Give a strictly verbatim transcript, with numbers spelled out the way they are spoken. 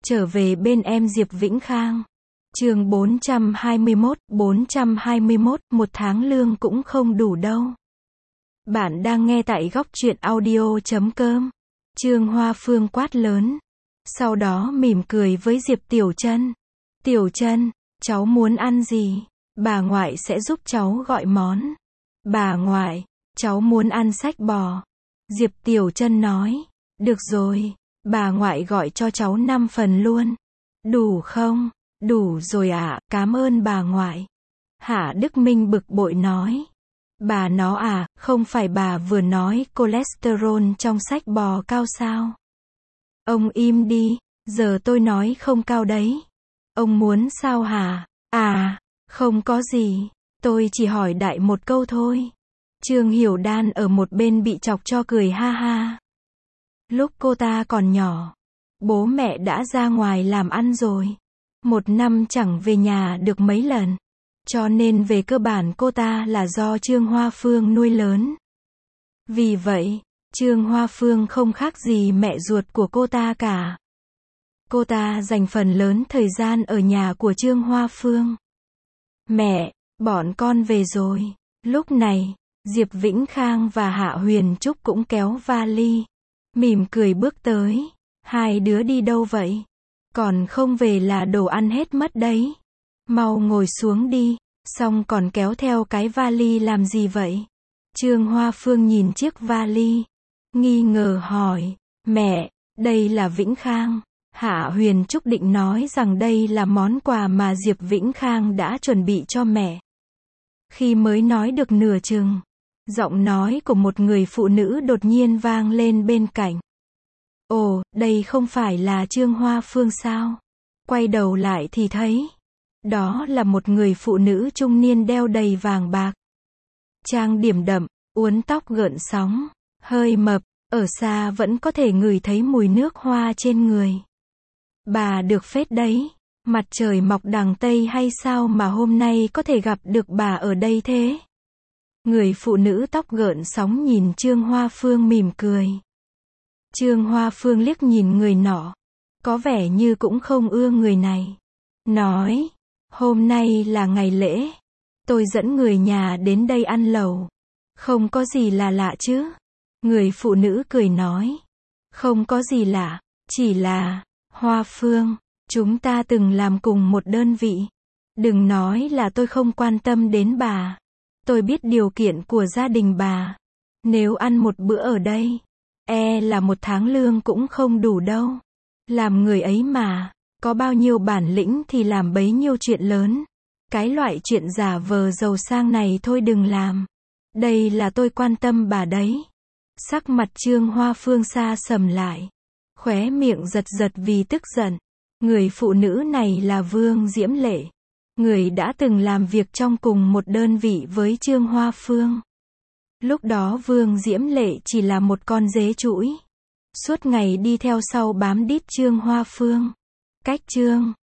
Trở về bên em Diệp Vĩnh Khang. Chương bốn trăm hai mươi mốt, bốn trăm hai mươi mốt, một tháng lương cũng không đủ đâu. Bạn đang nghe tại góc truyện audio chấm com. Trương Hoa Phương quát lớn. Sau đó mỉm cười với Diệp Tiểu Trân. Tiểu Trân, cháu muốn ăn gì? Bà ngoại sẽ giúp cháu gọi món. Bà ngoại, cháu muốn ăn sách bò. Diệp Tiểu Trân nói. Được rồi, bà ngoại gọi cho cháu năm phần luôn. Đủ không? Đủ rồi ạ, à, cảm ơn bà ngoại. Hạ Đức Minh bực bội nói. Bà nó à, không phải bà vừa nói cholesterol trong sách bò cao sao? Ông im đi, giờ tôi nói không cao đấy. Ông muốn sao hả? À, không có gì, tôi chỉ hỏi đại một câu thôi. Trương Hiểu Đan ở một bên bị chọc cho cười ha ha. Lúc cô ta còn nhỏ, bố mẹ đã ra ngoài làm ăn rồi. Một năm chẳng về nhà được mấy lần. Cho nên về cơ bản cô ta là do Trương Hoa Phương nuôi lớn. Vì vậy, Trương Hoa Phương không khác gì mẹ ruột của cô ta cả. Cô ta dành phần lớn thời gian ở nhà của Trương Hoa Phương. Mẹ, bọn con về rồi. Lúc này, Diệp Vĩnh Khang và Hạ Huyền Trúc cũng kéo vali. Mỉm cười bước tới. Hai đứa đi đâu vậy? Còn không về là đồ ăn hết mất đấy. Mau ngồi xuống đi. Xong còn kéo theo cái vali làm gì vậy? Trương Hoa Phương nhìn chiếc vali. Nghi ngờ hỏi. Mẹ, đây là Vĩnh Khang. Hạ Huyền Trúc định nói rằng đây là món quà mà Diệp Vĩnh Khang đã chuẩn bị cho mẹ. Khi mới nói được nửa chừng, giọng nói của một người phụ nữ đột nhiên vang lên bên cạnh. Ồ, đây không phải là Trương Hoa Phương sao? Quay đầu lại thì thấy, đó là một người phụ nữ trung niên đeo đầy vàng bạc. Trang điểm đậm, uốn tóc gợn sóng, hơi mập, ở xa vẫn có thể ngửi thấy mùi nước hoa trên người. Bà được phết đấy, mặt trời mọc đằng Tây hay sao mà hôm nay có thể gặp được bà ở đây thế? Người phụ nữ tóc gợn sóng nhìn Trương Hoa Phương mỉm cười. Trương Hoa Phương liếc nhìn người nọ, có vẻ như cũng không ưa người này. Nói, hôm nay là ngày lễ, tôi dẫn người nhà đến đây ăn lẩu. Không có gì là lạ chứ? Người phụ nữ cười nói. Không có gì lạ, chỉ là, Hoa Phương, chúng ta từng làm cùng một đơn vị. Đừng nói là tôi không quan tâm đến bà. Tôi biết điều kiện của gia đình bà. Nếu ăn một bữa ở đây, e là một tháng lương cũng không đủ đâu. Làm người ấy mà, có bao nhiêu bản lĩnh thì làm bấy nhiêu chuyện lớn. Cái loại chuyện giả vờ giàu sang này thôi đừng làm. Đây là tôi quan tâm bà đấy. Sắc mặt Trương Hoa Phương xa sầm lại. Khóe miệng giật giật vì tức giận. Người phụ nữ này là Vương Diễm Lệ. Người đã từng làm việc trong cùng một đơn vị với Trương Hoa Phương. Lúc đó Vương Diễm Lệ chỉ là một con dế chũi. Suốt ngày đi theo sau bám đít Trương Hoa Phương. Cách Trương